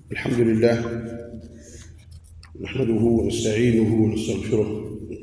الحمد لله نحمده ونستعينه ونستغفره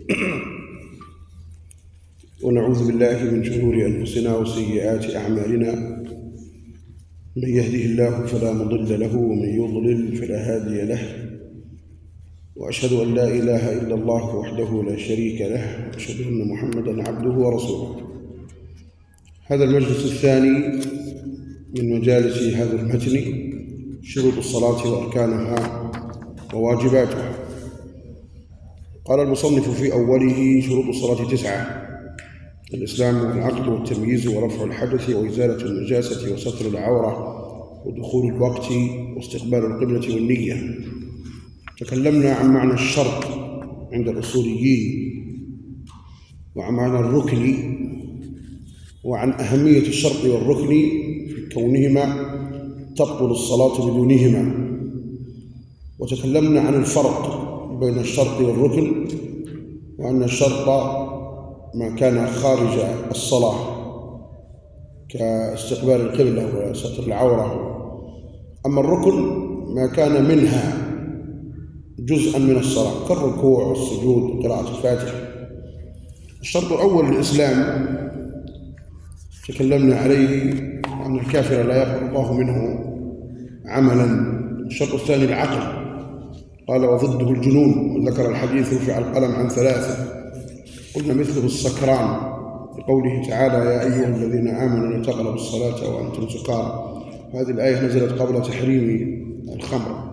ونعوذ بالله من شرور أنفسنا وسيئات أعمالنا. من يهده الله فلا مضل له ومن يضلل فلا هادي له، وأشهد أن لا إله إلا الله وحده لا شريك له، وأشهد أن محمدًا عبده ورسوله. هذا المجلس الثاني من مجالس هذا المتن، شروط الصلاة وأركانها وواجباتها. قال المصنف في أوله: شروط الصلاة 9: الإسلام والعقل والتمييز ورفع الحدث وإزالة النجاسة وستر العورة ودخول الوقت واستقبال القبلة والنية. تكلمنا عن معنى الشرط عند الأصوليين، وعن معنى الركن، وعن أهمية الشرط والركن في كونهما تبطل الصلاة بدونهما. وتكلمنا عن الفرق بين الشرط والركن، وأن الشرط ما كان خارج الصلاة كاستقبال القبلة وستر العورة، أما الركن ما كان منها جزءا من الصلاة كالركوع والسجود وقراءة الفاتحة. الشرط الأول الإسلام، تكلمنا عليه أن الكافر لا يقبل الله منه عملا. الشرط الثاني العقل، قال وضده الجنون، وذكر الحديث رفع القلم عن 3. قلنا مثله السكران، لقوله تعالى يا أيها الذين آمنوا لا تقربوا الصلاة وأنتم سكارى. هذه الآية نزلت قبل تحريم الخمر.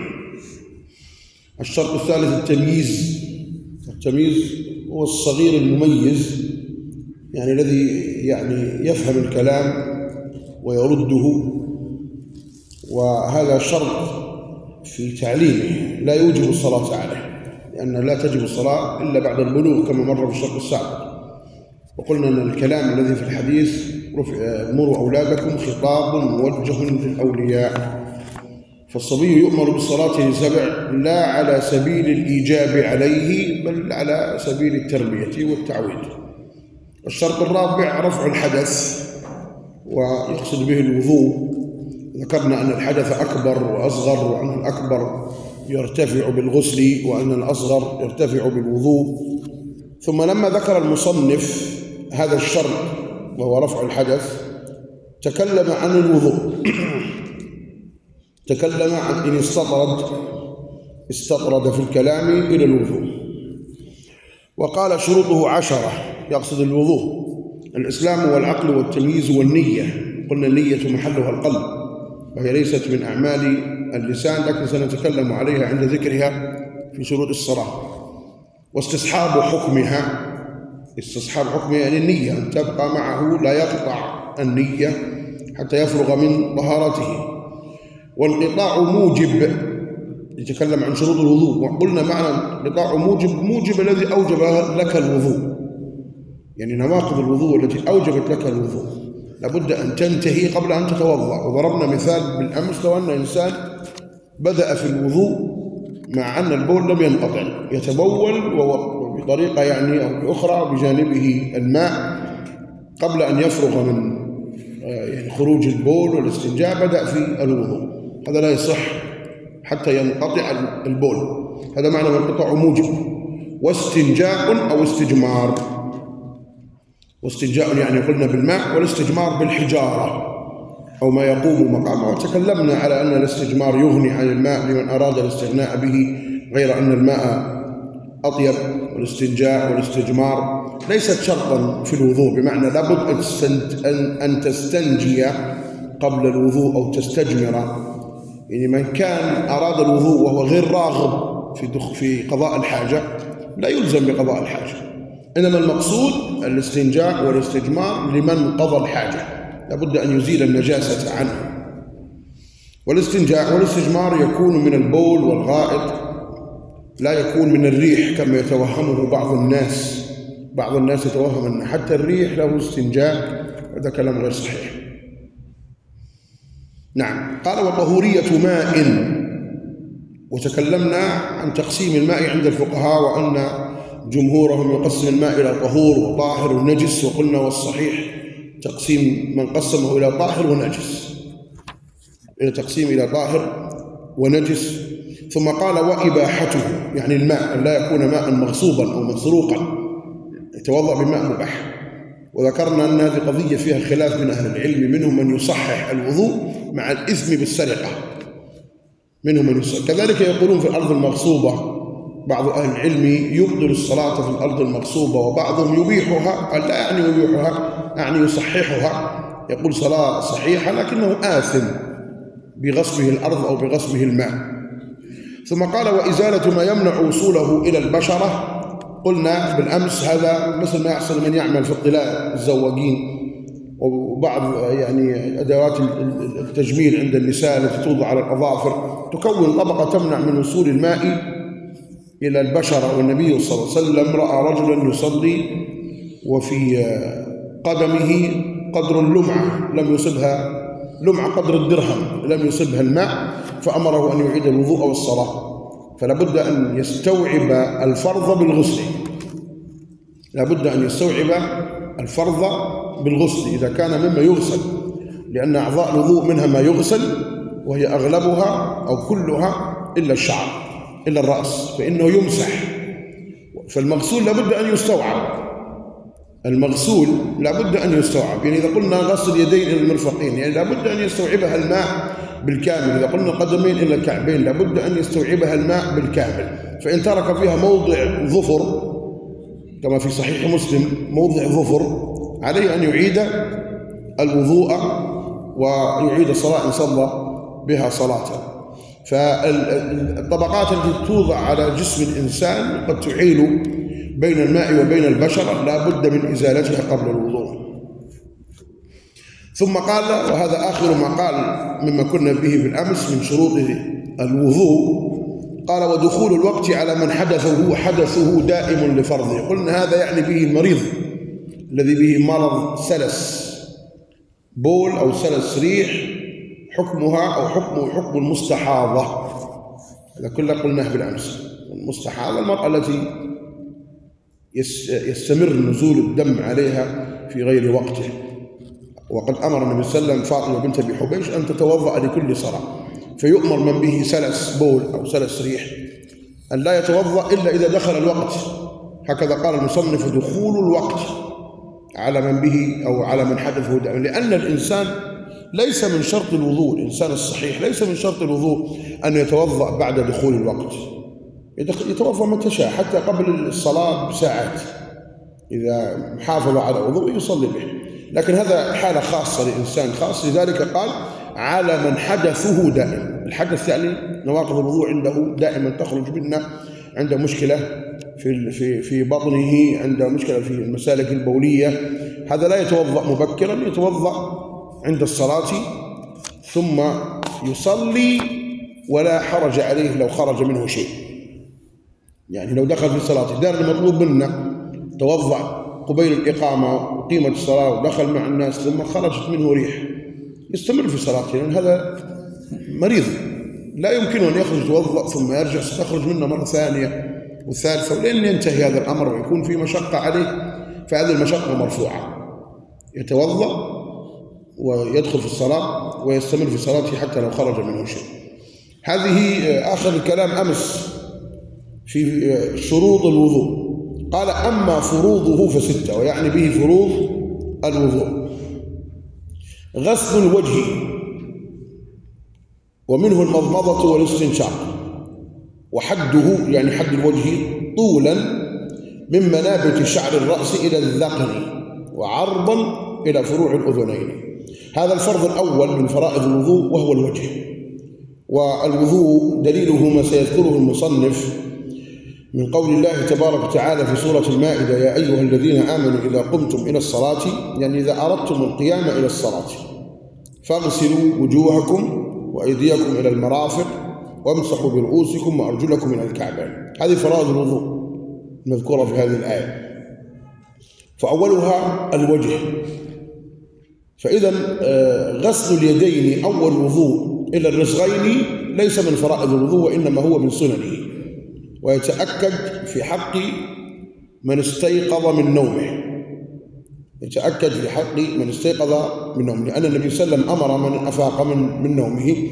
الشرط الثالث التمييز. التمييز هو الصغير المميز، يعني الذي يفهم الكلام ويرده، وهذا شرط في تعليمه لا يوجب الصلاة عليه، لأن لا تجب الصلاة إلا بعد البلوغ كما مر بالشرط السابق. وقلنا أن الكلام الذي في الحديث مروا أولادكم خطاب موجه للأولياء، فالصبي يؤمر بالصلاة ل7 لا على سبيل الإيجاب عليه، بل على سبيل التربية والتعويد. الشرط الرابع رفع الحدث، ويقصد به الوضوء. ذكرنا أن الحدث أكبر وأصغر، وأن الأكبر يرتفع بالغسل وأن الأصغر يرتفع بالوضوء. ثم لما ذكر المصنف هذا الشرط وهو رفع الحدث، تكلم عن الوضوء. تكلم عن إن استطرد في الكلام إلى الوضوء، وقال شروطه 10، يقصد الوضوء: الإسلام والعقل والتمييز والنية. قلنا النية محلها القلب، وهي ليست من أعمال اللسان، لكن سنتكلم عليها عند ذكرها في شروط الصلاة. واستصحاب حكمها، استصحاب حكمها يعني النية، أن تبقى معه لا يقطع النية حتى يفرغ من طهارته. والانقطاع موجب، يتكلم عن شروط الوضوء، وقلنا معنى انقطاع موجب الذي أوجب لك الوضوء، يعني نواقض الوضوء التي أوجبت لك الوضوء لابد أن تنتهي قبل أن تتوضأ. وضربنا مثال بالأمس، لو أن إنسان بدأ في الوضوء مع أن البول لم ينقطع، يتبول بطريقة أو بأخرى بجانبه الماء قبل أن يفرغ من خروج البول والاستنجاء، بدأ في الوضوء، هذا لا يصح حتى ينقطع البول. هذا معنى انقطاع موجب. واستنجاء أو استجمار، واستنجاء يعني قلنا بالماء، والاستجمار بالحجارة أو ما يقوم مقامه. وتكلمنا على أن الاستجمار يغني عن الماء لمن أراد الاستغناء به، غير أن الماء أطيب. والاستنجاء والاستجمار ليست شرطا في الوضوء، بمعنى لابد أن تستنجي قبل الوضوء أو تستجمر. يعني من كان أراد الوضوء وهو غير راغب في قضاء الحاجة لا يلزم بقضاء الحاجة، إنما المقصود الاستنجاء والاستجمار لمن قضى الحاجة، لابد أن يزيل النجاسة عنه. والاستنجاء والاستجمار يكون من البول والغائط، لا يكون من الريح كما يتوهمه بعض الناس. بعض الناس يتوهم أن حتى الريح له استنجاء، هذا كلام غير صحيح. نعم. قال وطهورية ماء، وتكلمنا عن تقسيم الماء عند الفقهاء، وأن جمهورهم يقسم الماء إلى طهور وطاهر ونجس. وقلنا والصحيح تقسيم من قسمه إلى طاهر ونجس، إلى تقسيم إلى طاهر ونجس. ثم قال وإباحته، يعني الماء أن لا يكون ماء مغصوبا أو مسروقا، يتوضأ بماء مباح. وذكرنا أن هذه قضية فيها خلاف بين أهل العلم، منهم من يصحح الوضوء مع الإثم بالسرقة، منهم من يصحح. كذلك يقولون في الأرض المغصوبة، بعض أهل العلم يبطل الصلاة في الأرض المغصوبة، وبعضهم يبيحها، لا يعني يبيحها يعني يصححها، يقول صلاة صحيحة لكنه آثم بغصبه الأرض أو بغصبه الماء. ثم قال وإزالة ما يمنع وصوله إلى البشرة. قلنا بالأمس هذا مثل ما يحصل من يعمل في الطلاء الزواجين وبعض يعني أدوات التجميل عند النساء التي توضع على الأظافر، تكون طبقة تمنع من وصول الماء إلى البشرة. والنبي صلى الله عليه وسلم رأى رجلا يصلي وفي قدمه قدر اللمعة لم يصبها، لمعة قدر الدرهم لم يصبها الماء، فأمره أن يعيد الوضوء والصلاة. فلا بد أن يستوعب الفرض بالغسل، لا بد أن يستوعب الفرض بالغسل إذا كان مما يغسل، لأن أعضاء الوضوء منها ما يغسل وهي أغلبها أو كلها إلا الشعر إلا الرأس فإنه يمسح. فالمغسول لا بد أن يستوعب، المغسول لا بد أن يستوعب. يعني إذا قلنا غسل اليدين إلى المرفقين يعني لا بد أن يستوعبها الماء بالكامل. إذا قلنا القدمين إلى الكعبين لا بد أن يستوعبها الماء بالكامل. فإن ترك فيها موضع ظفر كما في صحيح مسلم موضع ظفر عليه أن يعيد الوضوء ويعيد الصلاة إن صلى بها صلاته. فالطبقات التي توضع على جسم الإنسان قد تحيل بين الماء وبين البشرة لا بد من إزالتها قبل الوضوء. ثم قال وهذا آخر ما قال مما كنا به بالأمس من شروط الوضوء، قال ودخول الوقت على من حدثه دائم لفرضه. قلنا هذا يعني به المريض الذي به مرض سلس بول أو سلس ريح، حكمها أو حكم المستحاضة، هذا كله قلناه بالأمس. المستحاضة المرأة التي يستمر نزول الدم عليها في غير وقته. وقد أمر النبي صلى الله عليه وسلم فاطمة بنت أبي حبيش أن تتوضأ لكل صلاة، فيؤمر من به سلس بول أو سلس ريح أن لا يتوضأ إلا إذا دخل الوقت. هكذا قال المصنف دخول الوقت على من به أو على من حدثه دم، لأن الإنسان ليس من شرط الوضوء، الإنسان الصحيح ليس من شرط الوضوء أن يتوضأ بعد دخول الوقت، يتوضأ متى شاء حتى قبل الصلاة بساعات إذا حافظ على وضوء يصلي به. لكن هذا حالة خاصة لإنسان خاص، لذلك قال على من حدثه دائم. الحدث يعني نواقض الوضوء عنده دائما تخرج منا، عنده مشكلة في بطنه، عنده مشكلة في المسالك البولية، هذا لا يتوضأ مبكرا، يتوضأ عند الصلاة ثم يصلي ولا حرج عليه لو خرج منه شيء. يعني لو دخل في صلاته دار المطلوب منا توضأ قبيل الإقامة وقيمة الصلاة ودخل مع الناس ثم خرجت منه ريح، يستمر في صلاته، لأن هذا مريض لا يمكنه أن يخرج يتوضأ ثم يرجع، ستخرج منه مرة ثانية والثالثة ولين ينتهي هذا الأمر ويكون في مشقة عليه، فهذه المشقة مرفوعة. يتوضأ ويدخل في الصلاة ويستمر في صلاته حتى لو خرج منه شيء. هذه آخر الكلام أمس في شروط الوضوء. قال أما فروضه فستة، ويعني به فروض الوضوء: غسل الوجه، ومنه المضمضة والاستنشاق، وحده يعني حد الوجه طولا من منابت شعر الرأس إلى الذقن، وعرضا إلى فروع الأذنين. هذا الفرض الأول من فرائض الوضوء وهو الوجه. والوضوء دليله ما سيذكره المصنف من قول الله تبارك وتعالى في سورة المائدة: يا أيها الذين آمنوا إذا قمتم إلى الصلاة، يعني إذا أردتم القيام إلى الصلاة فاغسلوا وجوهكم وأيديكم إلى المرافق وامسحوا برؤوسكم وأرجلكم إلى الكعبين. هذه فرائض الوضوء المذكورة في هذه الآية، فأولها الوجه. فإذا غسل اليدين أول وضوء إلى الرسغين ليس من فرائض الوضوء وإنما هو من سننه، ويتأكد في حق من استيقظ من نومه، يتأكد في حق من استيقظ من نومه، لأن النبي صلى الله عليه وسلم أمر من أفاق من نومه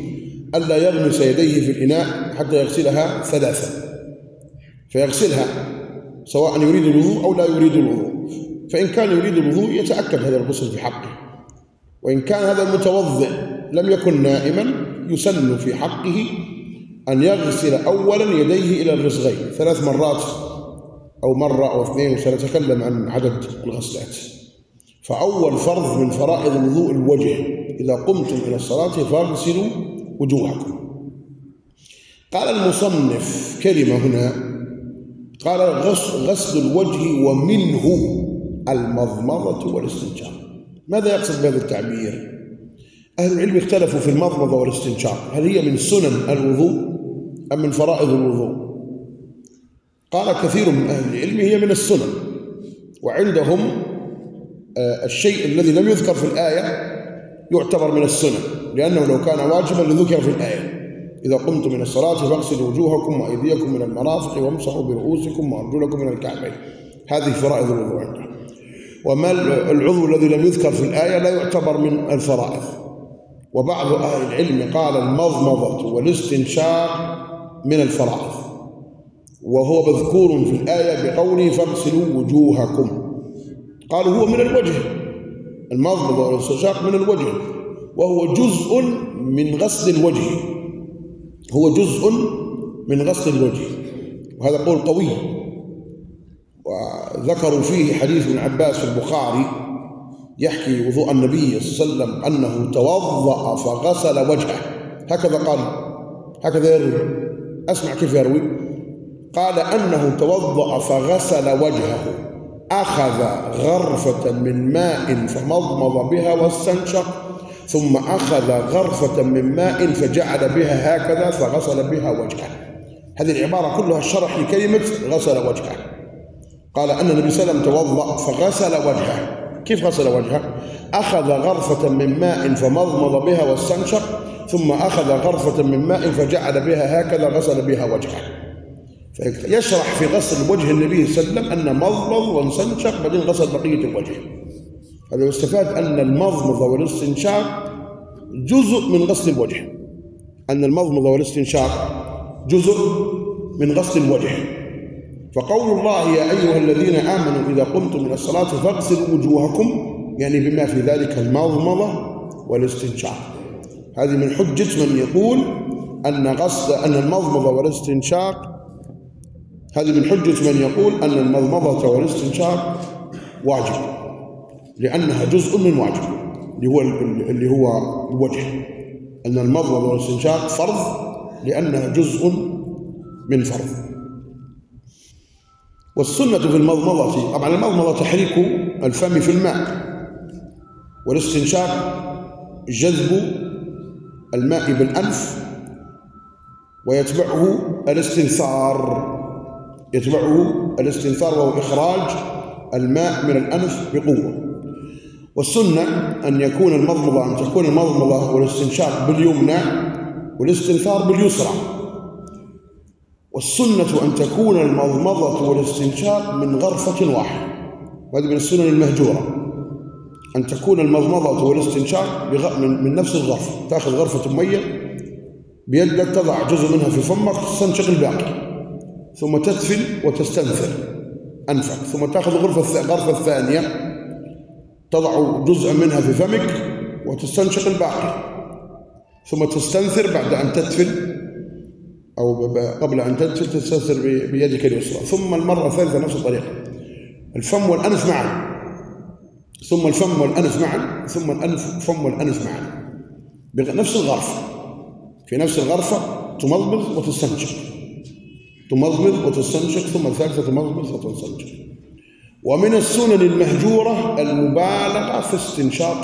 ألا يغمس يديه في الإناء حتى يغسلها 3، فيغسلها سواء يريد الوضوء أو لا يريد الوضوء. فإن كان يريد الوضوء يتأكد هذا الغسل في حقه، وإن كان هذا المتوضئ لم يكن نائما يسن في حقه أن يغسل أولا يديه إلى الرسغين 3 مرات أو مرة أو 2، وسنتكلم عن عدد الغسلات. فأول فرض من فرائض الوضوء الوجه، إذا قمتم إلى الصلاة فاغسلوا وجوهكم. قال المصنف كلمة هنا، قال غسل الوجه ومنه المضمضة والاستنشاق. ماذا يقصد بهذا التعبير؟ أهل العلم اختلفوا في المضمضة والاستنشاق، هل هي من سنن الوضوء أم من فرائض الوضوء؟ قال كثير من أهل العلم هي من السنن، وعندهم الشيء الذي لم يذكر في الآية يعتبر من السنن، لأنه لو كان واجبا لذكر في الآية: إذا قمتم من الصلاة فاغسلوا وجوهكم وأيديكم من المرافق وامسحوا برؤوسكم وأرجلكم من الكعبين. هذه فرائض الوضوء عندهم. وما العضو الذي لم يذكر في الآية لا يعتبر من الفرائض. وبعض أهل العلم قال المضمضة والاستنشاق من الفرائض، وهو مذكور في الآية بقوله فاغسلوا وجوهكم. قالوا هو من الوجه، المضمضة والاستنشاق من الوجه، وهو جزء من غسل الوجه، هو جزء من غسل الوجه، وهذا قول قوي. وذكروا فيه حديث ابن عباس في البخاري يحكي وضوء النبي صلى الله عليه وسلم أنه توضأ فغسل وجهه، هكذا قال، هكذا يروي. أسمع كيف يروي. قال أنه توضأ فغسل وجهه، أخذ غرفة من ماء فمضمض بها واستنشق، ثم أخذ غرفة من ماء فجعل بها هكذا فغسل بها وجهه. هذه العبارة كلها الشرح لكلمة غسل وجهه. قال أن النبي صلى الله عليه وسلم توضأ فغسل وجهه. كيف غسل وجهه؟ أخذ غرفة من ماء فمضمض بها واستنشق، ثم أخذ غرفة من ماء فجعل بها هكذا غسل بها وجهه. فيشرح في غسل وجه النبي صلى الله عليه وسلم أن مضمض واستنشق بعدين غسل بقية الوجه. هذا يستفاد أن المضمضة والاستنشاق جزء من غسل الوجه، أن المضمضة والاستنشاق جزء من غسل الوجه. فقول الله يا أيها الذين آمنوا إذا قمتم من الصلاة فاغسلوا وجوهكم، يعني بما في ذلك المضمضة والاستنشاق. هذه من حجة من يقول أن المضمضة والاستنشاق، هذه من حجة من يقول أن المضمضة والاستنشاق واجب، لأنها جزء من واجب اللي هو الوجه. أن المضمضة والاستنشاق فرض لأنها جزء من فرض. والسنة في المضمضة، طبعا المضمضة تحريك الفم في الماء، والاستنشاق جذب الماء بالأنف، ويتبعه الاستنثار وهو إخراج الماء من الأنف بقوة. والسنة أن تكون المضمضة والاستنشاق باليمنى والاستنثار باليسرى. والسنة أن تكون المضمضة والاستنشاق من غرفة واحدة، وهذه من السنن المهجورة، أن تكون المضمضة والاستنشاق من نفس الغرفة. تأخذ غرفة مية بيدك، تضع جزء منها في فمك، تستنشق الباقي، ثم تدفن وتستنثر أنفك، ثم تأخذ الغرفة الثانية تضع جزء منها في فمك وتستنشق الباقي، ثم تستنثر بعد أن تدفن أو قبل أن تدفن تستنثر بيدك اليسرى، ثم المرة الثالثة نفس الطريقة، الفم والأنف معا، ثم الفم والأنف معا، ثم الفم والأنف معا بنفس الغرفة. في نفس الغرفة تمضمض وتستنشق، ثم الثالثة تمضمض وتستنشق. ومن السنن المهجورة المبالغة في استنشاق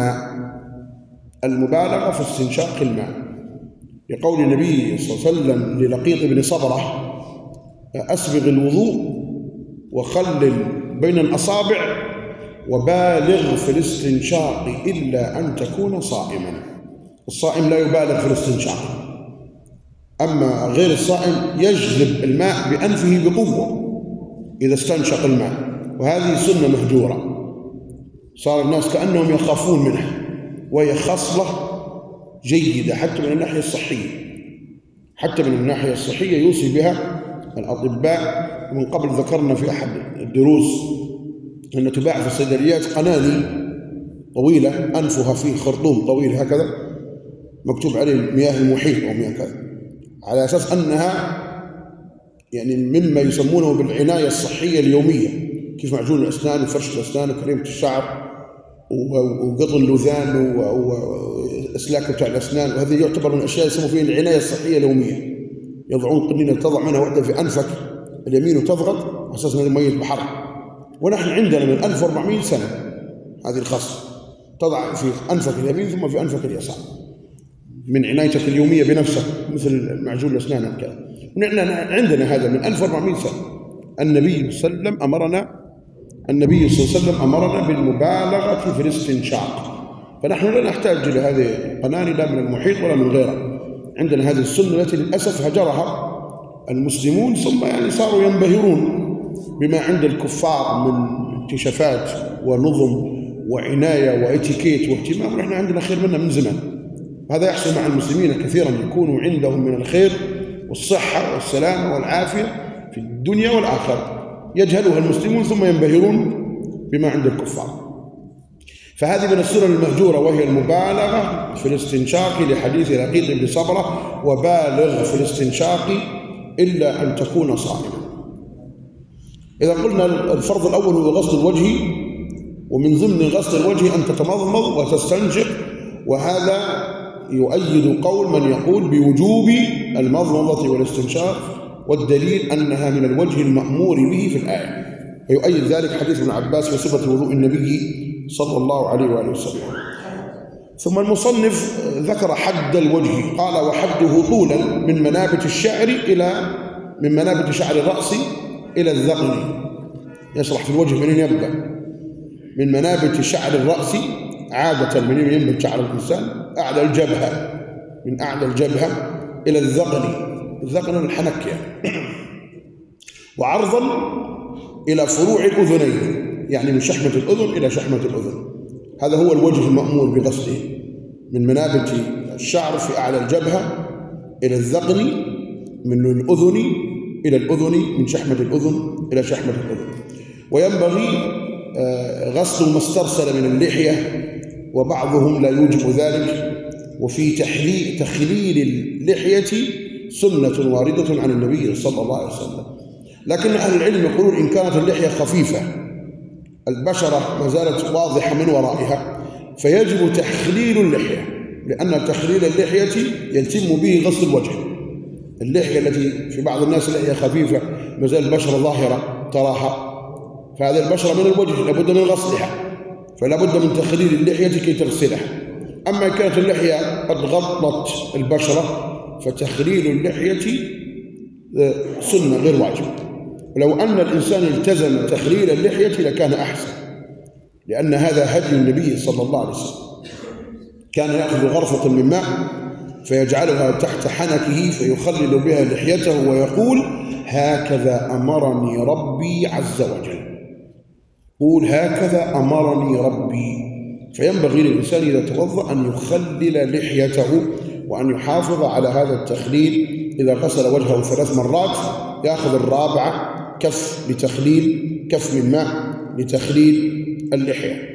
الماء، لقول النبي صلى الله عليه وسلم للقيط بن صبرة: أسبغ الوضوء وخلل بين الأصابع وبالغ في الاستنشاق إلا أن تكون صائما. الصائم لا يبالغ في الاستنشاق، أما غير الصائم يجذب الماء بأنفه بقوة إذا استنشق الماء، وهذه سنة مهجورة. صار الناس كأنهم يخافون منها، وهي خصلة جيدة حتى من الناحية الصحية، حتى من الناحية الصحية يوصي بها الأطباء. ومن قبل ذكرنا في أحد الدروس أن تباع في الصيدليات قناني طويلة أنفها فيه خرطوم طويل هكذا مكتوب عليه مياه المحيط أو مياه كذا، على أساس أنها يعني مما يسمونه بالعناية الصحية اليومية، كيف معجون الأسنان وفرش الأسنان وكريمة الشعر وقطن اللوذان وإسلاك بتاع الأسنان، وهذه يعتبر من الأشياء يسموا فيها العناية الصحية اليومية. يضعون قنينة تضع منها واحدة في أنفك اليمين وتضغط على أساس أنها مية بحر. ونحن عندنا من 1400 سنة هذه الخاصة، تضع في أنفك اليمين ثم في أنفك اليسار من عنايتك اليومية بنفسك مثل معجون الأسنان وكذا. ونحن عندنا هذا من 1400 سنة. النبي صلى الله عليه وسلم أمرنا بالمبالغة في الاستنشاق، فنحن لا نحتاج إلى هذه القناني لا من المحيط ولا من غيره. عندنا هذه السنة التي للأسف هجرها المسلمون، ثم يعني صاروا ينبهرون بما عند الكفار من اكتشافات ونظم وعناية واتيكيت واهتمام، ونحن عندنا خير منها من زمان. هذا يحصل مع المسلمين كثيرا، يكونوا عندهم من الخير والصحة والسلامة والعافية في الدنيا والآخرة يجهلها المسلمون ثم ينبهرون بما عند الكفار. فهذه من السنن المهجورة وهي المبالغة في الاستنشاق لحديث لقيط بن صبرة: وبالغ في الاستنشاق إلا أن تكون صائما. إذا قلنا الفرض الأول هو غسل الوجه، ومن ضمن غسل الوجه أن تتمضمض وتستنشق، وهذا يؤيد قول من يقول بوجوب المضمضة والاستنشاق، والدليل أنها من الوجه المأمور به في الآية. ويؤيد ذلك حديث ابن عباس في صفة وضوء النبي صلى الله عليه وآله وسلم. ثم المصنف ذكر حد الوجه، قال: وحده طولا من منابت شعر الرأس إلى الذقن. يشرح في الوجه منين يبدأ؟ من منابت شعر الرأس، عادة منين ينبت شعر الإنسان؟ أعلى الجبهة، من أعلى الجبهة إلى الذقن الحنك يعني. وعرضا إلى فروع الأذنين، يعني من شحمة الأذن إلى شحمة الأذن. هذا هو الوجه المأمور بغسله، من منابت الشعر في أعلى الجبهة إلى الذقن، من الأذن إلى الأذن، من شحمة الأذن إلى شحمة الأذن. وينبغي غسل ما استرسل من اللحية، وبعضهم لا يوجب ذلك. وفي تخليل اللحية سنة واردة عن النبي صلى الله عليه وسلم، لكن أهل العلم يقولون إن كانت اللحية خفيفة البشرة ما زالت واضحة من ورائها فيجب تخليل اللحية، لأن تخليل اللحية يتم به غسل الوجه. اللحية التي في بعض الناس اللحية خفيفة ما زال البشرة ظاهرة تراها، فهذه البشرة من الوجه لابد من غسلها، فلا بد من تخليل اللحية كي تغسلها. أما كانت اللحية قد غطت البشرة فتخليل اللحية سنة غير واجب. ولو أن الإنسان التزم تخليل اللحية لكان أحسن، لأن هذا هدي النبي صلى الله عليه وسلم. كان يأخذ غرفة من ماء فيجعلها تحت حنكه فيخلل بها لحيته ويقول: هكذا أمرني ربي عز وجل. قول: هكذا أمرني ربي. فينبغي للإنسان إذا توضأ أن يخلل لحيته وأن يحافظ على هذا التخليل. إذا غسل وجهه 3 مرات يأخذ الرابعة كف من ماء لتخليل اللحية.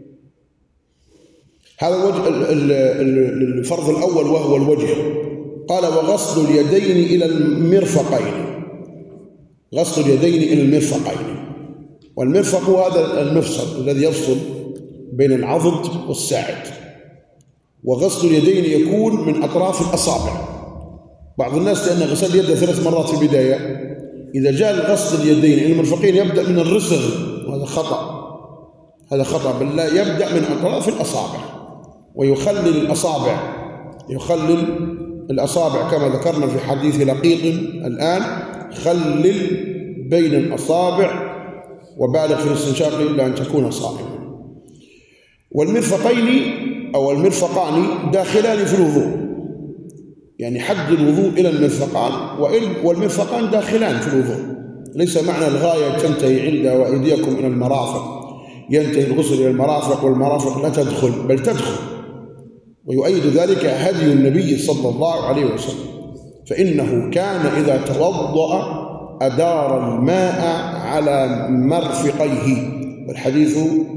هذا الفرض الأول وهو الوجه. قال: وغسل اليدين إلى المرفقين. غسل اليدين إلى المرفقين، والمرفق هو هذا المفصل الذي يفصل بين العضد والساعد. وغسل اليدين يكون من أطراف الأصابع. بعض الناس لأن غسل يده 3 مرات في البداية، إذا جاء غسل اليدين إلى المرفقين يبدأ من الرسغ، وهذا خطأ. هذا خطأ، بل لا، يبدأ من أطراف الأصابع ويخلل الأصابع، يخلل الأصابع كما ذكرنا في حديث لقيط الآن: خلل بين الأصابع وبالغ في الاستنشاق إلا أن تكون صائما. والمرفقين أو المرفقان داخلان في الوضوء، يعني حد الوضوء إلى المرفقان، والمرفقان داخلان في الوضوء. ليس معنى الغاية تنتهي عند وأيديكم إلى المرافق، ينتهي الغسل إلى المرافق والمرافق لا تدخل، بل تدخل ويؤيد ذلك هدي النبي صلى الله عليه وسلم، فإنه كان إذا توضأ أدار الماء على مرفقيه. والحديث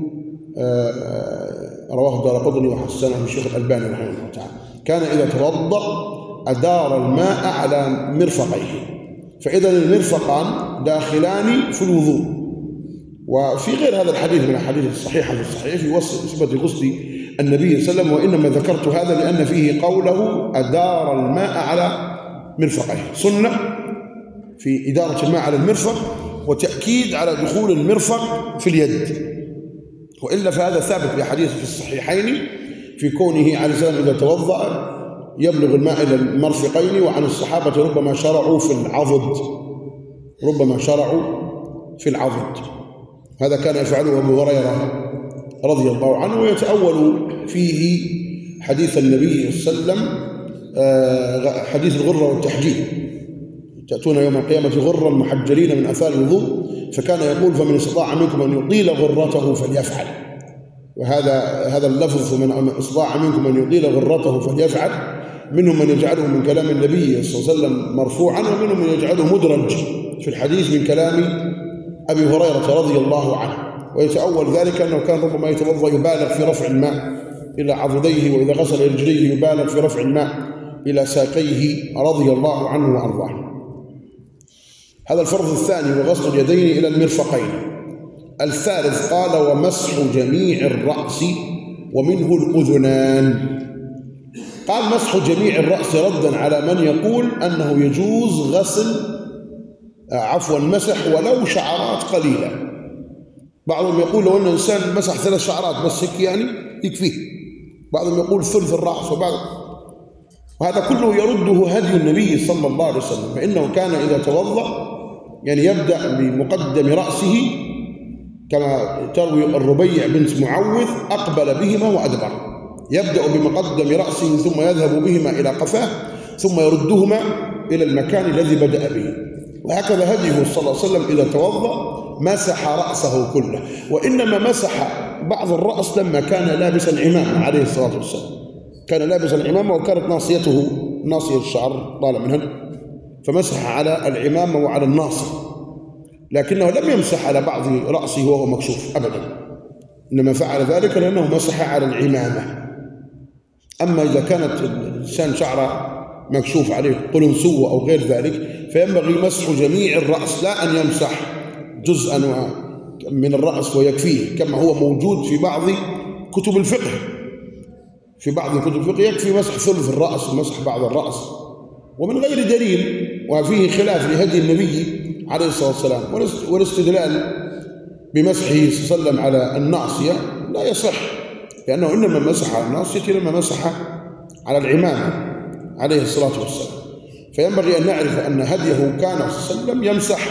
رواه الدارقطني وحسنه الشيخ الألباني رحمه الله تعالى. كان إذا توضأ أدار الماء على مرفقيه، فإذا المرفقان داخلان في الوضوء. وفي غير هذا الحديث من الحديث الصحيحة في الصحيح في صفة غسل النبي صلى الله عليه وسلم، وإنما ذكرت هذا لأن فيه قوله أدار الماء على مرفقيه، سنة في إدارة الماء على المرفق وتأكيد على دخول المرفق في اليد، وإلا فهذا ثابت بحديث في الصحيحين في كونه عليه السلام إذا توضأ يبلغ الماء إلى المرفقين. وعن الصحابة ربما شرعوا في العضد، هذا كان يفعله أبو هريرة رضي الله عنه، ويتأول فيه حديث النبي صلى الله عليه وسلم حديث الغرة والتحجيل، تأتون يوم القيامة غرا محجلين من أثار الوضوء، فكان يقول فمن استطاع منكم أن يطيل غرته فليفعل. وهذا اللفظ فمن استطاع منكم أن يطيل غرته فليفعل، منهم من يجعله من كلام النبي صلى الله عليه وسلم مرفوعا، ومنهم من يجعله مدرج في الحديث من كلام أبي هريرة رضي الله عنه. ويتأول ذلك أنه كان ربما يتوضأ يبالغ في رفع الماء إلى عضديه، وإذا غسل رجليه يبالغ في رفع الماء إلى ساقيه رضي الله عنه وأرضاه. هذا الفرض الثاني، وغسل اليدين إلى المرفقين. الثالث قال ومسح جميع الرأس ومنه الأذنان. قال مسح جميع الرأس ردا على من يقول أنه يجوز غسل مسح ولو شعرات قليلة. بعضهم يقول لو أن الإنسان مسح 3 شعرات بس هيك يعني يكفيه، بعضهم يقول ثلث الرأس، وهذا كله يرده هدي النبي صلى الله عليه وسلم، فإنه كان إذا توضأ يعني يبدأ بمقدم رأسه كما تروي الربيع بنت معوذ أقبل بهما وأدبر، يبدأ بمقدم رأسه ثم يذهب بهما إلى قفاه ثم يردهما إلى المكان الذي بدأ به. وهكذا هديه صلى الله عليه وسلم إذا توضأ مسح رأسه كله، وإنما مسح بعض الرأس لما كان لابسا عمامة عليه الصلاة والسلام، كان لابسا العمامة وكانت ناصية الشعر طالع منها، فمسح على العمامة وعلى الناصية، لكنه لم يمسح على بعض رأسه وهو مكشوف أبدا، إنما فعل ذلك لأنه مسح على العمامة. أما إذا كانت الإنسان شعره مكشوف عليه قلنسوة أو غير ذلك فينبغي مسح جميع الرأس، لا أن يمسح جزءا من الرأس ويكفيه، كما هو موجود في بعض كتب الفقه. في بعض كتب الفقه يكفي مسح ثلث الرأس ومسح بعض الرأس ومن غير دليل، وفيه خلاف لهدي النبي عليه الصلاة والسلام. والاستدلال بمسحه صلى الله عليه وسلم على الناصية لا يصح، لأنه إنما مسح على الناصية لما مسح على العمامة عليه الصلاة والسلام. فينبغي أن نعرف أن هديه كان صلى الله عليه وسلم يمسح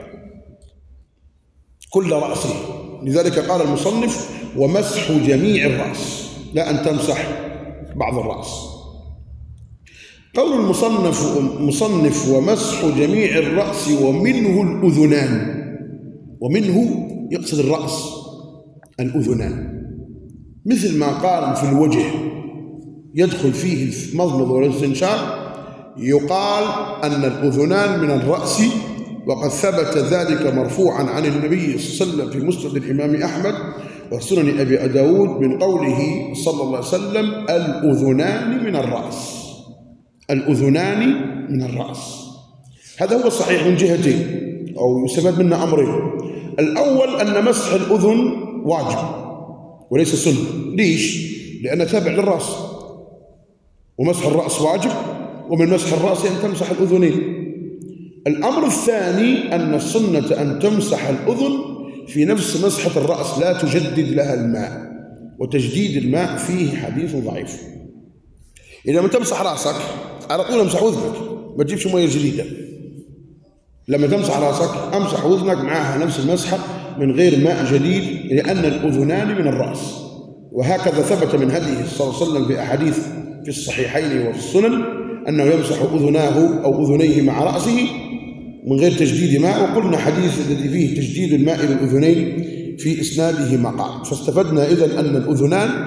كل رأسه، لذلك قال المصنف ومسح جميع الرأس، لا أن تمسح بعض الرأس. قول المصنف ومسح جميع الرأس ومنه الأذنان، ومنه يقصد الرأس الأذنان، مثل ما قال في الوجه يدخل فيه المضمض والاستنشاق، يقال أن الأذنان من الرأس، وقد ثبت ذلك مرفوعا عن النبي صلى الله عليه وسلم في مسند الإمام أحمد وسنن أبي داود من قوله صلى الله عليه وسلم الأذنان من الرأس، الأذنان من الرأس. هذا هو الصحيح من جهتين، أو يستفاد منا أمرين. الأول أن مسح الأذن واجب وليس سنة. ليش؟ لأنه تابع للرأس، ومسح الرأس واجب، ومن مسح الرأس أن تمسح الأذنين. الأمر الثاني أن السنة أن تمسح الأذن في نفس مسحة الرأس، لا تجدد لها الماء، وتجديد الماء فيه حديث ضعيف. إذا ما تمسح رأسك على طول امسح أذنك، ما تجيبش مية جديدة. لما تمسح رأسك امسح أذنك معها نفس المسحة من غير ماء جديد، لأن الأذنان من الرأس. وهكذا ثبت من هديه صلى الله عليه وسلم في أحاديث في الصحيحين وفي السنن أنه يمسح أذناه أو أذنيه مع رأسه من غير تجديد ماء. وقلنا حديث الذي فيه تجديد الماء للأذنين في إسناده مقال. فاستفدنا إذن أن الأذنان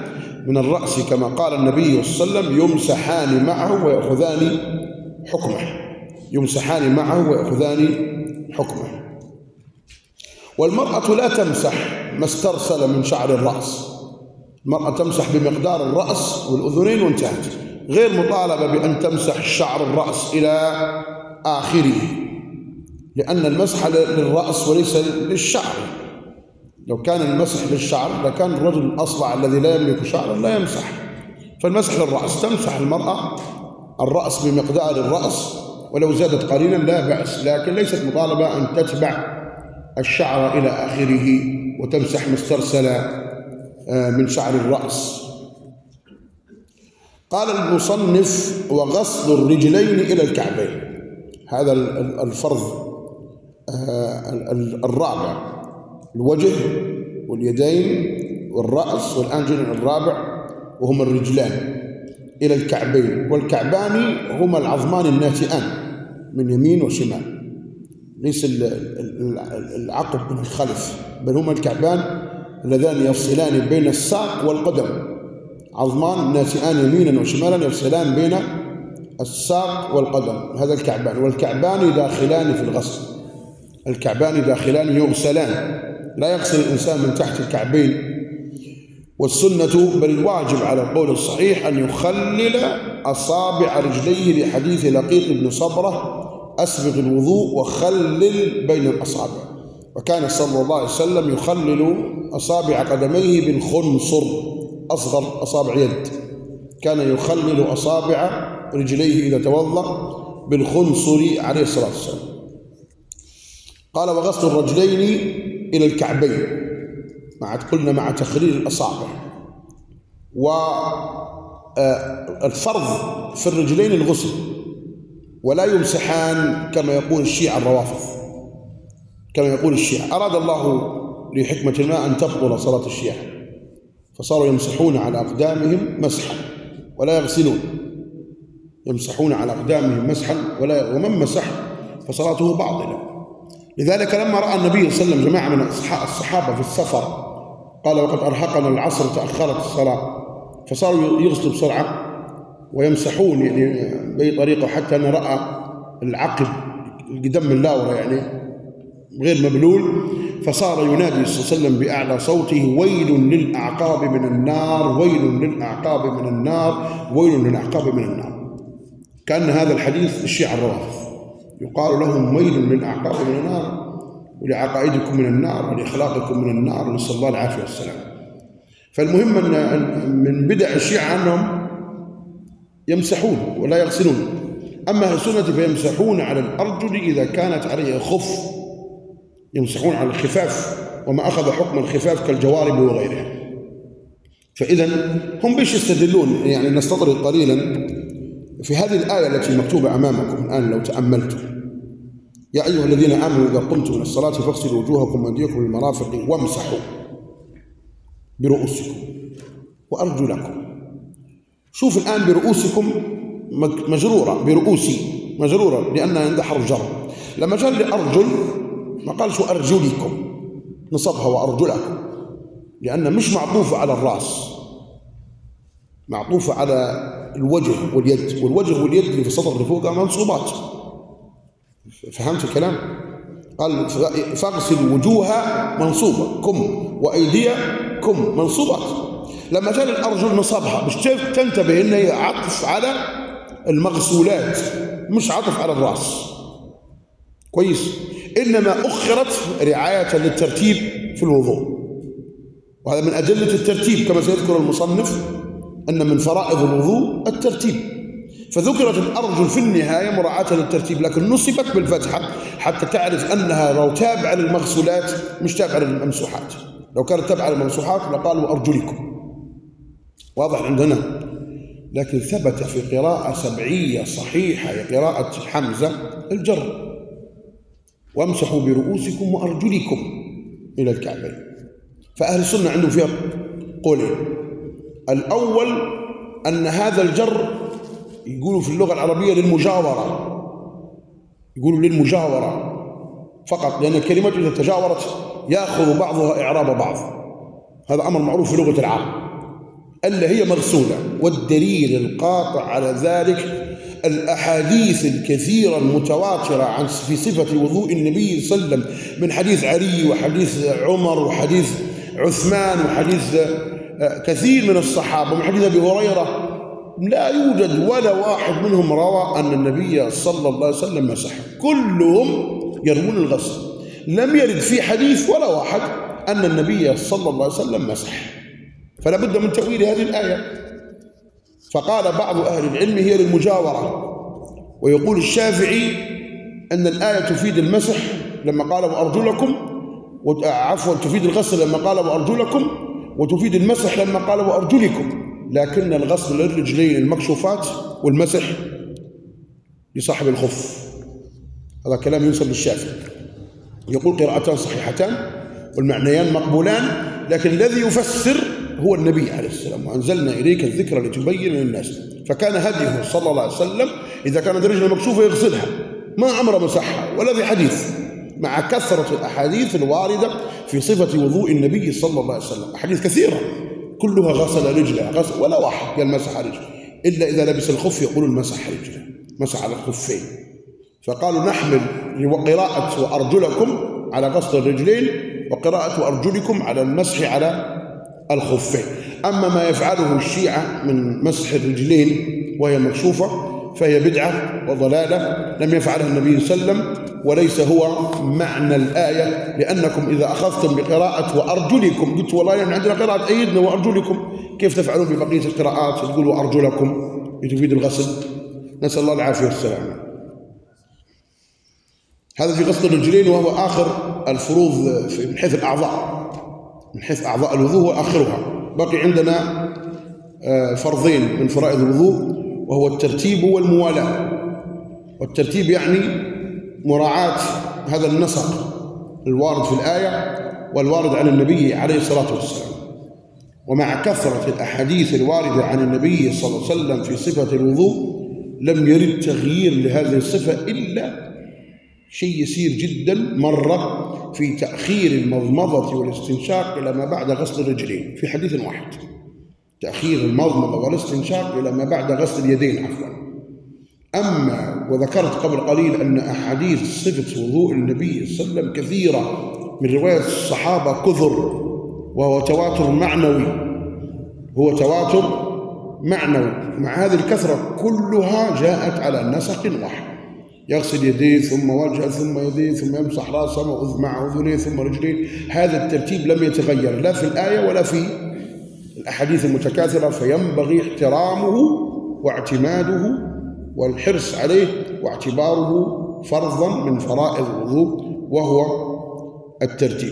من الرأس كما قال النبي صلى الله عليه وسلم يمسحان معه ويأخذان حكمه، يمسحان معه ويأخذان حكمه. والمرأة لا تمسح ما استرسل من شعر الرأس، المرأة تمسح بمقدار الرأس والأذنين وانتهت، غير مطالبة بأن تمسح شعر الرأس إلى آخره، لأن المسح للرأس وليس للشعر. لو كان المسح للشعر لكان الرجل الأصلع الذي لا يملك شعرا لا يمسح، فالمسح للرأس، تمسح المرأة الرأس بمقدار الرأس، ولو زادت قليلا لا بأس، لكن ليست مطالبة أن تتبع الشعر إلى آخره وتمسح ما استرسل من شعر الرأس. قال المصنف وغسل الرجلين إلى الكعبين، هذا الفرض الرابع، الوجه واليدين والرأس، والآن جينا الرابع وهما الرجلان إلى الكعبين. والكعبان هما العظمان الناتئان من يمين وشمال، ليس العقب من الخلف، بل هما الكعبان اللذان يفصلان بين الساق والقدم، عظمان ناتئان يمينا وشمالا يفصلان بين الساق والقدم، هذا الكعبان. والكعبان داخلان في الغسل، الكعبان داخلان يغسلان، لا يغسل الإنسان من تحت الكعبين. والسنة بل الواجب على القول الصحيح أن يخلل أصابع رجليه لحديث لقيط بن صبرة أسبغ الوضوء وخلل بين الأصابع، وكان صلى الله عليه وسلم يخلل أصابع قدميه بالخنصر، أصغر أصابع يد، كان يخلل أصابع رجليه إذا توضأ بالخنصر عليه الصلاة والسلام. قال وغسل الرجلين إلى الكعبين، قلنا مع تخليل الأصابع. والفرض في الرجلين الغسل، ولا يمسحان كما يقول الشيعة الروافض، كما يقول الشيعة. أراد الله لحكمة ما أن تبطل صلاة الشيعة، فصاروا يمسحون على أقدامهم مسحا ولا يغسلون، يمسحون على أقدامهم مسحا ومن مسح فصلاته باطلة. لذلك لما رأى النبي صلى الله عليه وسلم جماعة من الصحابة في السفر قال وقد أرهقنا العصر تأخرت الصلاة، فصاروا يغسلوا بسرعة ويمسحون يعني بأي طريقة، حتى أن رأى العقب القدم اللاورة يعني غير مبلول، فصار ينادي صلى الله عليه وسلم بأعلى صوته ويل للأعقاب من النار، ويل للأعقاب من النار، ويل للأعقاب من النار. كأن هذا الحديث الشيعة الروافض يقال لهم ويل للأعقاب من النار ولعقائدكم من النار ولأخلاقكم من النار، نسأل الله العافية والسلام. فالمهم أن من بدع الشيعة أنهم يمسحون ولا يغسلون، أما السنة فيمسحون على الأرجل إذا كانت عليه خف، يمسحون على الخفاف وما أخذ حكم الخفاف كالجوارب وغيرها. فإذا هم بيش يستدلون؟ يعني نستطرد قليلا في هذه الآية التي مكتوبة أمامكم الآن لو تأملتم: يا أيها الذين آمنوا إذا قمتم إلى الصلاة فاغسلوا وجوهكم وأيديكم للمرافق وامسحوا برؤوسكم وأرجلكم. شوف الآن برؤوسكم مجرورة، برؤوسي مجرورة لأنها عند حرف جر. لما جاء لأرجل ما قالش أرجلكم، نصبها وأرجلكم، لأن مش معطوفة على الرأس، معطوفة على الوجه واليد، والوجه واليد اللي في السطر اللي فوقها منصوبات. فهمت الكلام؟ قال فاغسلوا وجوها منصوبة كم وأيديكم منصوبات. لما جاء الأرجل نصبها مش تنتبه إن هي عطف على المغسولات مش عطف على الرأس، كويس؟ إنما أخرت رعاية للترتيب في الوضوء، وهذا من أدلة الترتيب كما سيذكر المصنف أن من فرائض الوضوء الترتيب، فذكرت الأرجل في النهاية مراعاة للترتيب، لكن نصبت بالفتحة حتى تعرف أنها لو تابعة للمغسولات مش تابعة للممسوحات. لو كانت تابعة للممسوحات لقالوا أرجلكم، واضح عندنا. لكن ثبت في قراءة سبعية صحيحة قراءة حمزة الجر: وامسحوا برؤوسكم وأرجلكم إلى الكعبين. فأهل السنة عندهم فيها قولين: الأول أن هذا الجر يقولوا في اللغة العربية للمجاورة، يقولوا للمجاورة فقط، لأن الكلمات إذا تجاورت يأخذ بعضها إعراب بعض، هذا أمر معروف في لغة العرب. ألا هي مغسولة. والدليل القاطع على ذلك الأحاديث الكثيرة المتواترة في صفة وضوء النبي صلى الله عليه وسلم، من حديث علي وحديث عمر وحديث عثمان وحديث كثير من الصحابة، ومن حديث أبي هريرة. لا يوجد ولا واحد منهم روى أن النبي صلى الله عليه وسلم مسح، كلهم يروون الغسل. لم يرد في حديث ولا واحد أن النبي صلى الله عليه وسلم مسح. فلا بد من تأويل هذه الآية. فقال بعض أهل العلم هي للمجاورة، ويقول الشافعي أن الآية تفيد المسح لما قال وأرجلكم، عفوا تفيد الغسل لما قال وأرجلكم، وتفيد المسح لما قال وأرجلكم، لكن الغسل للرجلين المكشوفات والمسح لصاحب الخف. هذا كلام ينسب للشافعي. يقول قراءتان صحيحتان والمعنيان مقبولان، لكن الذي يفسر هو النبي عليه السلام، وأنزلنا إليك الذكر لتبين للناس. فكان هديه صلى الله عليه وسلم إذا كانت رجل مكشوفة يغسلها، ما أمر مسحها ولا في حديث، مع كثرة الأحاديث الواردة في صفة وضوء النبي صلى الله عليه وسلم. أحاديث كثيرة كلها غسل رجله، غسل، ولا واحد قال مسح رجله، إلا إذا لبس الخف يقولون مسح رجله، مسح على الخفين. فقالوا نحمل قراءة وأرجلكم على غسل الرجلين، وقراءة وأرجلكم على المسح على الخفين. أما ما يفعله الشيعة من مسح الرجلين وهي مكشوفة فهي بدعة وضلالة لم يفعلها النبي صلى الله عليه وسلم، وليس هو معنى الآية. لأنكم إذا أخذتم بقراءة وأرجلكم، قلت والله يعني عندنا قراءة أيدنا وأرجلكم، كيف تفعلون ببقية القراءات؟ تقولوا أرجلكم تفيد الغسل. نسأل الله العافية والسلامة. هذا في غسل الرجلين، وهو آخر الفروض من حيث الأعضاء، من حيث أعضاء الوضوء وآخرها. بقي عندنا فرضين من فرائض الوضوء، وهو الترتيب والموالاة. والترتيب يعني مراعاة هذا النسق الوارد في الآية والوارد عن النبي عليه الصلاة والسلام. ومع كثرة الأحاديث الواردة عن النبي صلى الله عليه وسلم في صفة الوضوء لم يرد تغيير لهذه الصفة إلا شيء يسير جدا، مرة في تأخير المضمضة والاستنشاق إلى ما بعد غسل الرجلين، في حديث واحد، تأخير المضمضة والاستنشاق إلى ما بعد غسل اليدين عفوا. أما وذكرت قبل قليل أن أحاديث صفة وضوء النبي صلى الله عليه وسلم كثيرة من رواية الصحابة كثر، وهو تواتر معنوي، هو تواتر معنوي. مع هذه الكثرة كلها جاءت على نسق واحد، يغسل يديه ثم وجهه ثم يديه ثم يمسح راسه مع أذنيه ثم رجليه. هذا الترتيب لم يتغير لا في الآية ولا في الأحاديث المتكاثرة، فينبغي احترامه واعتماده والحرص عليه واعتباره فرضا من فرائض الوضوء، وهو الترتيب.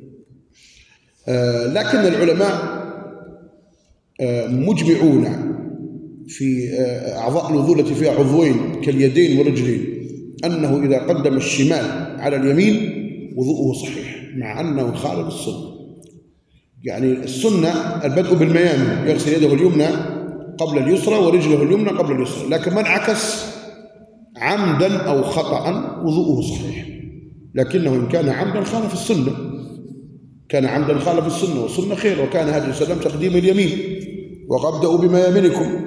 لكن العلماء مجمعون في أعضاء الوضوء التي فيها عضوين كاليدين والرجلين أنه إذا قدم الشمال على اليمين وضوءه صحيح، مع أنه خالف السنة. يعني السنة البدء بالميامن، يغسل يده اليمنى قبل اليسرى ورجله اليمنى قبل اليسرى، لكن من عكس عمدا أو خطأ وضوءه صحيح. لكنه إن كان عمدا خالف السنة، كان عمدا خالف السنة، والسنة خير. وكان هدي السلام تقديم اليمين، وابدأوا بميامنكم.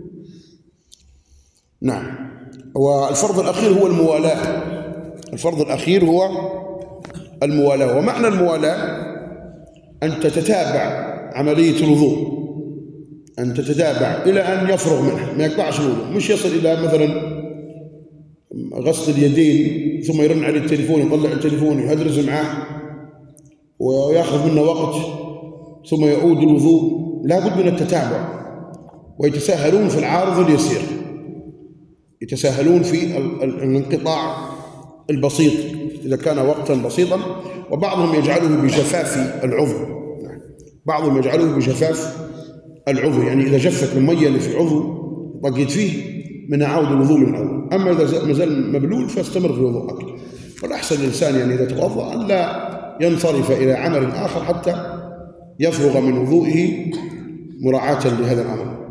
نعم. والفرض الأخير هو الموالاة. الفرض الأخير هو الموالاة. ومعنى الموالاة أن تتتابع عملية الوضوء، أن تتتابع إلى أن يفرغ منها، ما يقطعش الوضوء. مش يصل إلى مثلا غسل اليدين ثم يرن عليه التليفون، يطلع التليفون يهدرز معاه ويأخذ منه وقت ثم يعود الوضوء. لا بد من التتابع. ويتساهلون في العارض اليسير، يتساهلون في الانقطاع البسيط إذا كان وقتا بسيطا. وبعضهم يجعله بجفاف العضو، بعضهم يجعله بجفاف العضو، يعني إذا جفت المية اللي في عضو بقيت فيه من عود الوضوء من الأول. أما إذا ما زال مبلول فاستمر في الوضوء أكثر. والأحسن الإنسان يعني إذا توضأ أن لا ينصرف إلى عمل آخر حتى يفرغ من وضوئه مراعاة لهذا الأمر.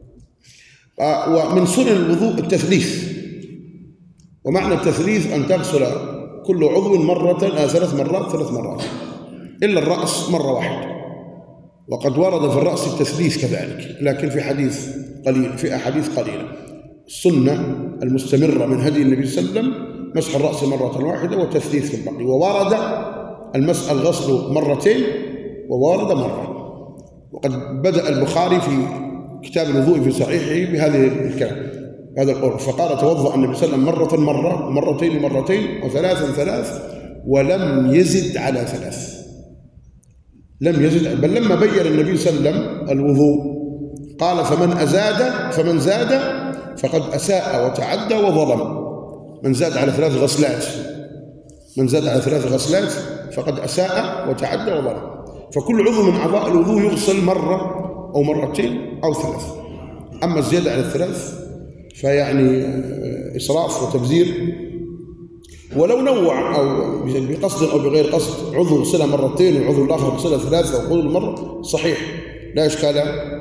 ومن سنن الوضوء التثليث. ومعنى التثليث أن تغسل كل عضو مرة 3 مرات، إلا الرأس مرة واحدة. وقد ورد في الرأس التثليث كذلك، لكن في أحاديث قليلة. السنة المستمرة من هدي النبي صلى الله عليه وسلم مسح الرأس مرة واحدة وتثليث في البقي، وورد المسح الغسل مرتين وورد مرة. وقد بدأ البخاري في كتاب الوضوء في صحيحه بهذه الكلام، هذا القول، فقال توضأ النبي صلى الله عليه وسلم مرة ومرتين وثلاث ولم يزد على 3. لم يزد، بل لما بين النبي صلى الله عليه وسلم الوضوء قال فمن زاد فقد أساء وتعدى وظلم. من زاد على 3 غسلات فقد أساء وتعدى وظلم. فكل عضو من أعضاء الوضوء يغسل مرة أو مرتين أو 3. أما الزيادة على 3 فيعني إسراف وتبذير. ولو نوع أو بقصد أو بغير قصد، عضو غسلها مرتين والعضو الآخر غسلها 3 أو كل مرة، صحيح لا إشكال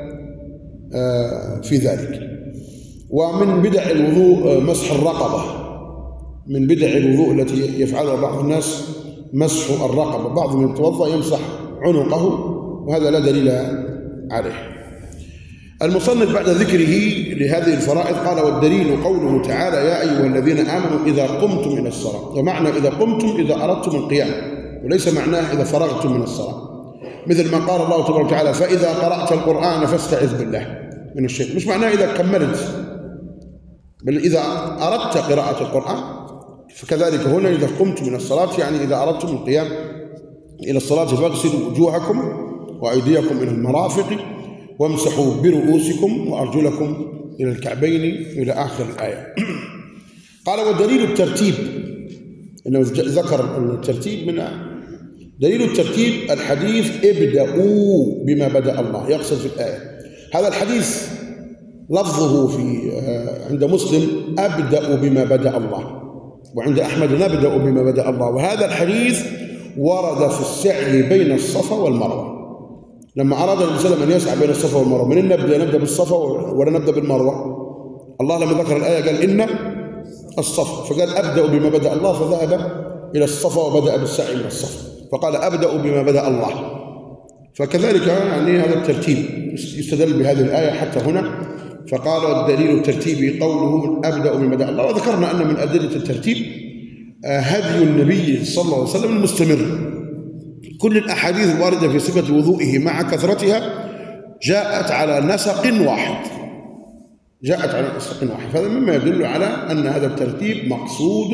في ذلك. ومن بدع الوضوء مسح الرقبة، من بدع الوضوء التي يفعلها بعض الناس مسح الرقبة. بعضهم يتوضأ يمسح عنقه، وهذا لا دليل عليه. المصنف بعد ذكره لهذه الفرائض قال: والدليل قوله تعالى: يا أيها الذين آمنوا إذا قمتم إلى الصلاة. ومعنى إذا قمتم إذا أردتم القيام، وليس معناه إذا فرغتم من الصلاة، مثل ما قال الله تبارك وتعالى: فإذا قرأت القرآن فاستعذ بالله من الشيطان. مش معناه إذا كملت، بل إذا أردت قراءة القرآن. فكذلك هنا إذا قمتم من الصلاة يعني إذا أردتم القيام إلى الصلاة فاغسلوا وجوهكم وأيديكم إلى المرافق وامسحوا برؤوسكم وأرجلكم إلى الكعبين إلى آخر الآية. قال: ودليل الترتيب، إنه ذكر الترتيب من دليل الترتيب الحديث: ابدأوا بما بدأ الله، يقصد في الآية. هذا الحديث لفظه عند مسلم أبدأ بما بدأ الله، وعند أحمد نبدأ بما بدأ الله. وهذا الحديث ورد في السعي بين الصفا والمروة، لما أراد النبي صلى الله عليه وسلم أن يسعى بين الصفا والمروة. من نبدأ بالصفا ولا نبدأ بالمروة؟ الله لما ذكر الآية قال: إن الصفا، فقال أبدأ بما بدأ الله، فذهب إلى الصفا وبدأ بالسعي من الصفا، فقال أبدأ بما بدأ الله. فكذلك يعني هذا الترتيب يستدل بهذه الآية حتى هنا. فقال: الدليل الترتيب قوله أبدأ بما بدأ الله. وذكرنا أن من أدلة الترتيب هدي النبي صلى الله عليه وسلم المستمر. كل الأحاديث الواردة في صفة وضوئه مع كثرتها جاءت على نسق واحد، فهذا مما يدل على أن هذا الترتيب مقصود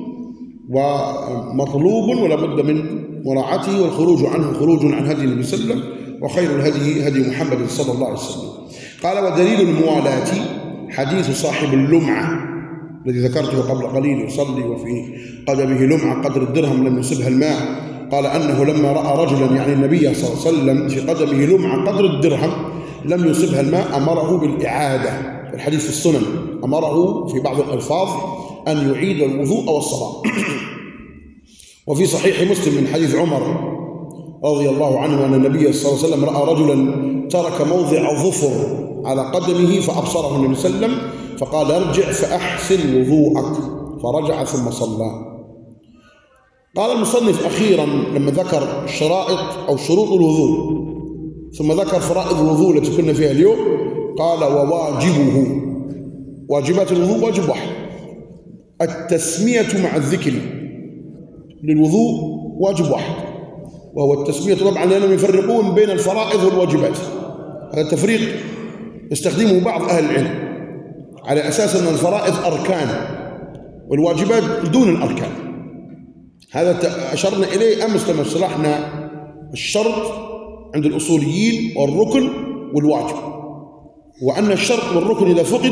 ومطلوب ولا بد من مراعاته، والخروج عنه خروج عن هدي النبي صلى الله عليه وسلم، وخير الهدي هدي محمد صلى الله عليه وسلم. قال: ودليل الموالاة حديث صاحب اللمعة الذي ذكرته قبل قليل، يصلي وفي قدمه لمعة قدر الدرهم لم يصبها الماء. قال أنه لما رأى رجلا يعني النبي صلى الله عليه وسلم في قدمه لمعة قدر الدرهم لم يصبها الماء أمره بالإعادة. الحديث في السنن أمره في بعض الألفاظ أن يعيد الوضوء والصلاة. وفي صحيح مسلم من حديث عمر رضي الله عنه أن النبي صلى الله عليه وسلم رأى رجلا ترك موضع ظفر على قدمه فأبصره النبي صلى الله عليه وسلم فقال: ارجع فأحسن وضوءك، فرجع ثم صلى. قال المصنف أخيرا لما ذكر الشرائط أو شروط الوضوء ثم ذكر فرائض الوضوء التي كنا فيها اليوم، قال: وواجبه، واجبات الوضوء واجب واحد، التسمية مع الذكر للوضوء واجب واحد، وهو التسمية. طبعا لأنهم يفرقون بين الفرائض والواجبات، هذا التفريق يستخدمه بعض أهل العلم على أساس أن الفرائض أركان والواجبات دون الأركان. هذا أشرنا إليه أمس لما شرحنا الشرط عند الأصوليين والركن والواجب، وأن الشرط والركن إذا فقد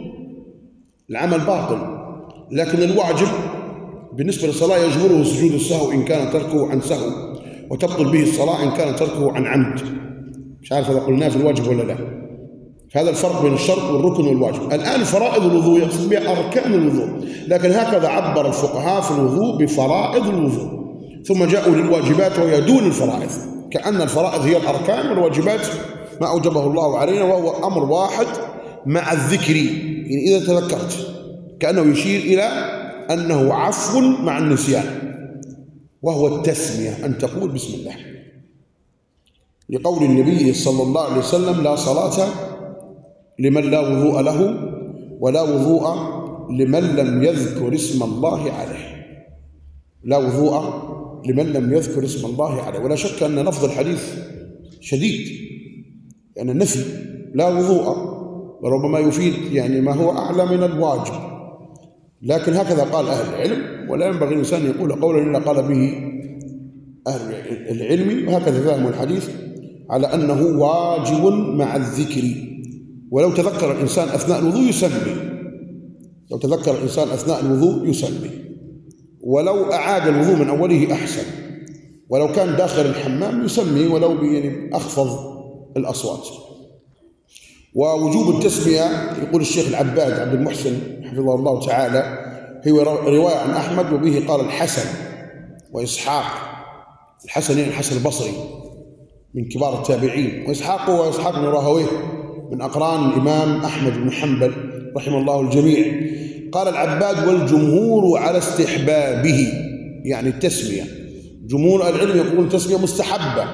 العمل باطل، لكن الواجب بالنسبة للصلاة يجبره سجود السهو إن كان تركه عن سهو، وتبطل به الصلاة إن كان تركه عن عمد. مش عارف إذا قلناه في الواجب ولا لا. فهذا الفرق بين الشرط والركن والواجب. الآن فرائض الوضوء يقصد بها أركان الوضوء، لكن هكذا عبر الفقهاء في الوضوء بفرائض الوضوء، ثم جاءوا للواجبات وهي دون الفرائض، كأن الفرائض هي الأركان والواجبات ما أوجبه الله علينا، وهو أمر واحد مع الذكر. يعني إذا تذكرت كأنه يشير إلى أنه عفو مع النسيان، وهو التسمية، أن تقول بسم الله. لقول النبي صلى الله عليه وسلم: لا صلاة لمن لا وضوء له، ولا وضوء لمن لم يذكر اسم الله عليه. لا وضوء لمن لم يذكر اسم الله عليه. ولا شك أن لفظ الحديث شديد، يعني النفي لا وضوء وربما يفيد يعني ما هو أعلى من الواجب، لكن هكذا قال أهل العلم، ولا ينبغي الإنسان يقول قولا إلا قال به أهل العلم. وهكذا فهم الحديث على أنه واجب مع الذكر، ولو تذكر الإنسان أثناء الوضوء يسمي، لو تذكر الإنسان أثناء الوضوء يسمي، ولو أعاد الوضوء من أوله أحسن، ولو كان داخل الحمام يسمي ولو بأخفض الأصوات. ووجوب التسمية يقول الشيخ العباد عبد المحسن حفظه الله تعالى هي رواية عن أحمد، وبه قال الحسن وإسحاق. الحسن يعني الحسن البصري من كبار التابعين، وإسحاق هو إسحاق بن راهويه من أقران الإمام أحمد بن حنبل رحمه الله الجميع. قال العباد: والجمهور على استحبابه، يعني التسمية. جمهور العلم يقولون التسمية مستحبة،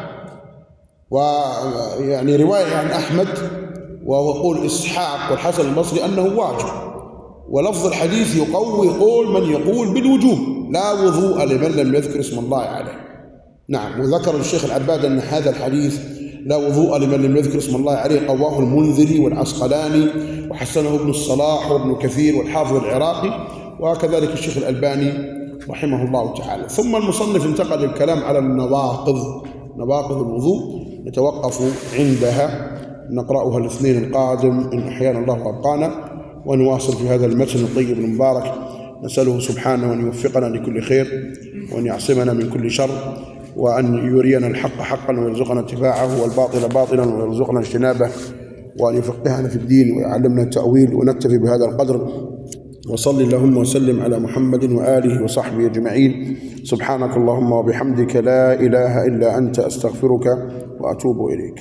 ويعني رواية عن أحمد وهو قول إسحاق والحسن البصري أنه واجب. ولفظ الحديث يقوي قول من يقول بالوجوب: لا وضوء لمن لم يذكر اسم الله عليه. نعم. وذكر الشيخ العباد أن هذا الحديث لا وضوء لمن لم يذكر اسم الله عليه قواه المنذري والعسقلاني، وحسنه ابن الصلاح وابن كثير والحافظ العراقي، وكذلك الشيخ الألباني رحمه الله تعالى. ثم المصنف انتقل الكلام على النواقض، نواقض الوضوء، نتوقف عندها، نقرأها الاثنين القادم إن أحيانا الله وأبقانا، ونواصل في هذا المتن الطيب المبارك. نسأله سبحانه أن يوفقنا لكل خير، وأن يعصمنا من كل شر، وأن يرينا الحق حقا ويرزقنا اتباعه، والباطل باطلا ويرزقنا اجتنابه، وأن يفقهنا في الدين ويعلمنا التأويل. ونكتفي بهذا القدر، وصل اللهم وسلم على محمد وآله وصحبه أجمعين. سبحانك اللهم وبحمدك، لا إله إلا أنت، أستغفرك وأتوب إليك.